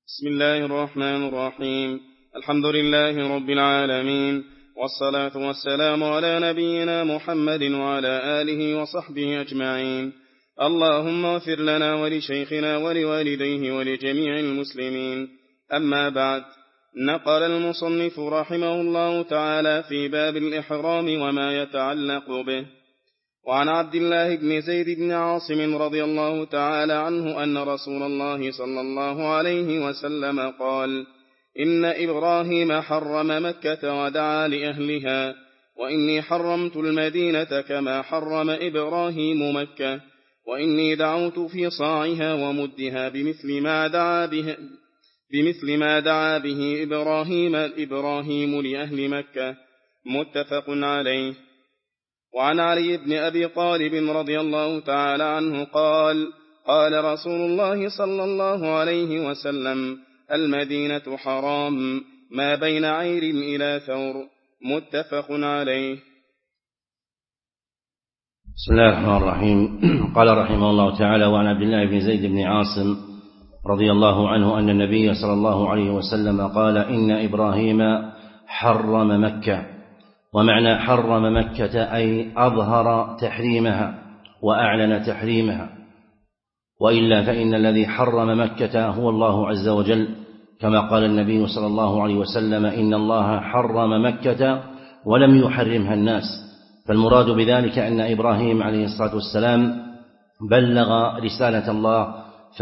بسم الله الرحمن الرحيم. الحمد لله رب العالمين، والصلاة والسلام على نبينا محمد وعلى آله وصحبه أجمعين. اللهم اغفر لنا ولشيخنا ولوالديه ولجميع المسلمين. أما بعد، نقل المصنف رحمه الله تعالى في باب الإحرام وما يتعلق به. وعن عبد الله بن زيد بن عاصم رضي الله تعالى عنه أن رسول الله صلى الله عليه وسلم قال: إن إبراهيم حرم مكة ودعا لأهلها، وإني حرمت المدينة كما حرم إبراهيم مكة، وإني دعوت في صاعها ومدها بمثل ما دعا به إبراهيم لأهل مكة. متفق عليه. وعن علي بن أبي طالب رضي الله تعالى عنه قال: قال رسول الله صلى الله عليه وسلم: المدينة حرام ما بين عير إلى ثور. متفق عليه. بسم الله الرحمن الرحيم. قال رحمه الله تعالى: وعن عبد الله بن زيد بن عاصم رضي الله عنه أن النبي صلى الله عليه وسلم قال: إن إبراهيم حرم مكة. ومعنى حرم مكة أي أظهر تحريمها وأعلن تحريمها، وإلا فإن الذي حرم مكة هو الله عز وجل، كما قال النبي صلى الله عليه وسلم: إن الله حرم مكة ولم يحرمها الناس. فالمراد بذلك أن إبراهيم عليه الصلاة والسلام بلغ رسالة الله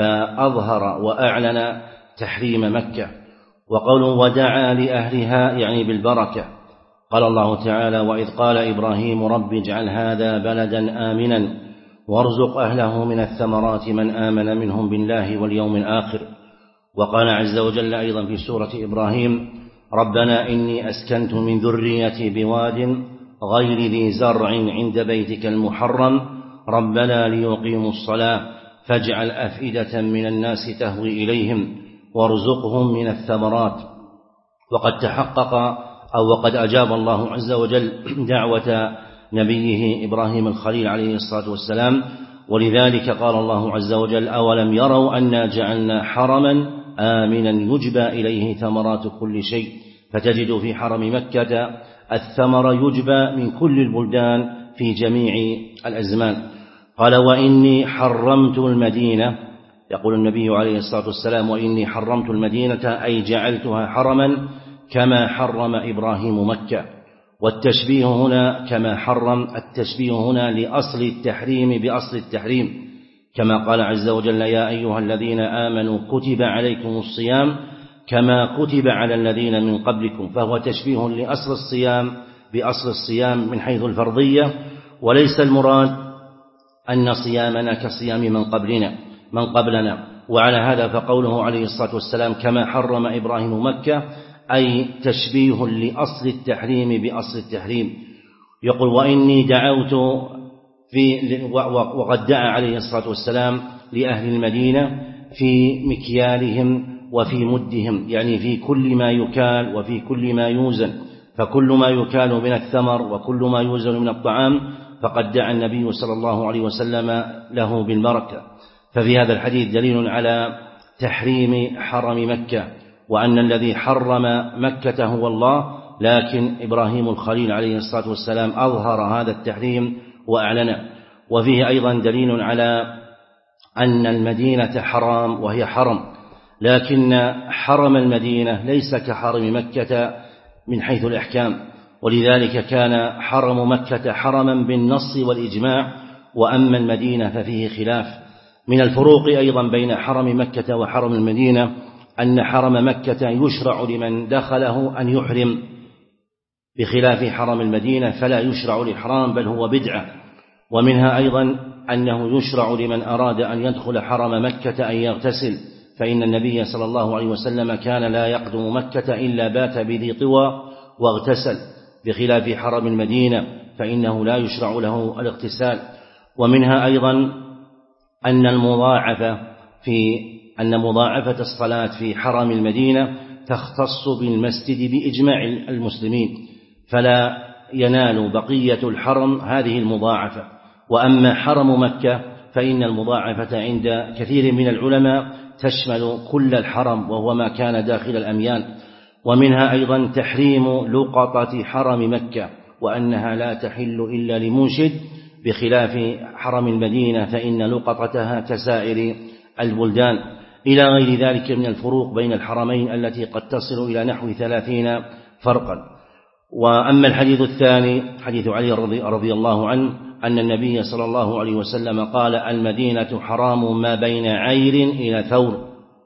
فأظهر وأعلن تحريم مكة. وقوله ودعا لأهلها يعني بالبركة. قال الله تعالى: وإذ قال إبراهيم رب اجعل هذا بلدا آمنا وارزق أهله من الثمرات من آمن منهم بالله واليوم الآخر. وقال عز وجل أيضا في سورة إبراهيم: ربنا إني أسكنت من ذريتي بواد غير ذي زرع عند بيتك المحرم ربنا ليقيموا الصلاة فاجعل أفئدة من الناس تهوي إليهم وارزقهم من الثمرات. وقد تحقق وقد أجاب الله عز وجل دعوة نبيه إبراهيم الخليل عليه الصلاة والسلام، ولذلك قال الله عز وجل: أولم يروا أنا جعلنا حرما آمنا يجبى إليه ثمرات كل شيء. فتجد في حرم مكة الثمر يجبى من كل البلدان في جميع الأزمان. قال: وإني حرمت المدينة، يقول النبي عليه الصلاة والسلام: وإني حرمت المدينة أي جعلتها حرما كما حرم إبراهيم مكة. والتشبيه هنا كما حرم، التشبيه هنا لأصل التحريم بأصل التحريم، كما قال عز وجل: يا أيها الذين آمنوا كتب عليكم الصيام كما كتب على الذين من قبلكم. فهو تشبيه لأصل الصيام بأصل الصيام من حيث الفرضية، وليس المراد أن صيامنا كصيام من قبلنا. وعلى هذا فقوله عليه الصلاة والسلام كما حرم إبراهيم مكة أي تشبيه لأصل التحريم بأصل التحريم. يقول: وإني دعوت وقد دعا عليه الصلاة والسلام لأهل المدينة في مكيالهم وفي مدهم، يعني في كل ما يكال وفي كل ما يوزن. فكل ما يكال من الثمر وكل ما يوزن من الطعام فقد دعا النبي صلى الله عليه وسلم له بالبركة. ففي هذا الحديث دليل على تحريم حرم مكة، وأن الذي حرم مكة هو الله، لكن إبراهيم الخليل عليه الصلاة والسلام أظهر هذا التحريم وأعلنه. وفيه أيضا دليل على أن المدينة حرام وهي حرم، لكن حرم المدينة ليس كحرم مكة من حيث الإحكام، ولذلك كان حرم مكة حرما بالنص والإجماع، وأما المدينة ففيه خلاف. من الفروق أيضا بين حرم مكة وحرم المدينة أن حرم مكة يشرع لمن دخله أن يحرم، بخلاف حرم المدينة فلا يشرع الإحرام بل هو بدعة. ومنها أيضا أنه يشرع لمن أراد أن يدخل حرم مكة أن يغتسل، فإن النبي صلى الله عليه وسلم كان لا يقدم مكة إلا بات بذي طوى واغتسل، بخلاف حرم المدينة فإنه لا يشرع له الاغتسال. ومنها أيضا أن مضاعفة الصلاة في حرم المدينة تختص بالمسجد بإجماع المسلمين، فلا ينال بقية الحرم هذه المضاعفة. وأما حرم مكة فإن المضاعفة عند كثير من العلماء تشمل كل الحرم وهو ما كان داخل الأميال، ومنها أيضا تحريم لقطة حرم مكة، وأنها لا تحل إلا لمنشد، بخلاف حرم المدينة فإن لقطتها كسائر البلدان، إلى غير ذلك من الفروق بين الحرمين التي قد تصل إلى نحو 30 فرقا. وأما الحديث الثاني حديث علي رضي الله عنه أن النبي صلى الله عليه وسلم قال: المدينة حرام ما بين عير إلى ثور.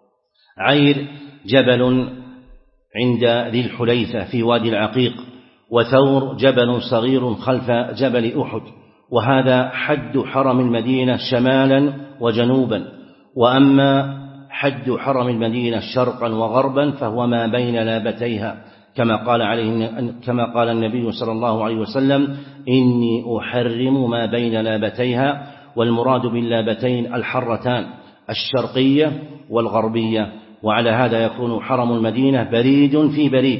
عير جبل عند ذي الحليفة في وادي العقيق، وثور جبل صغير خلف جبل أحد، وهذا حد حرم المدينة شمالا وجنوبا. وأما حد حرم المدينة شرقا وغربا فهو ما بين لابتيها، كما قال النبي صلى الله عليه وسلم: إني أحرم ما بين لابتيها. والمراد باللابتين الحرتان الشرقية والغربية، وعلى هذا يكون حرم المدينة بريد في بريد،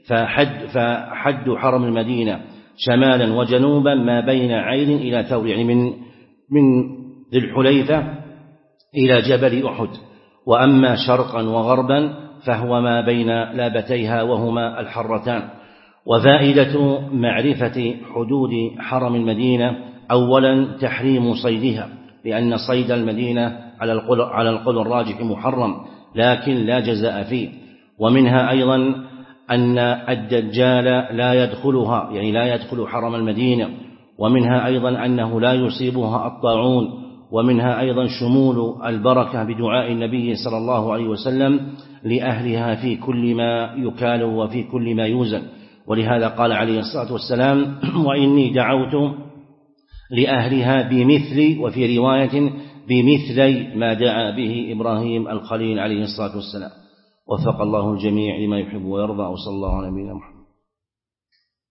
فحد حرم المدينة شمالا وجنوبا ما بين عير إلى ثور، يعني من ذي الحليفة إلى جبل أحد. وأما شرقا وغربا فهو ما بين لابتيها وهما الحرتان. وفائدة معرفة حدود حرم المدينة: أولا تحريم صيدها، لأن صيد المدينة على القول الراجح محرم لكن لا جزاء فيه. ومنها أيضا أن الدجال لا يدخلها، يعني لا يدخل حرم المدينة. ومنها أيضا أنه لا يصيبها الطاعون. ومنها أيضا شمول البركة بدعاء النبي صلى الله عليه وسلم لأهلها في كل ما يكال وفي كل ما يوزن، ولهذا قال عليه الصلاة والسلام: وإني دعوت لأهلها بمثل، وفي رواية بمثلي ما دعا به إبراهيم الخليل عليه الصلاة والسلام. وفق الله الجميع لما يحب ويرضى، وصلى الله على نبينا محمد.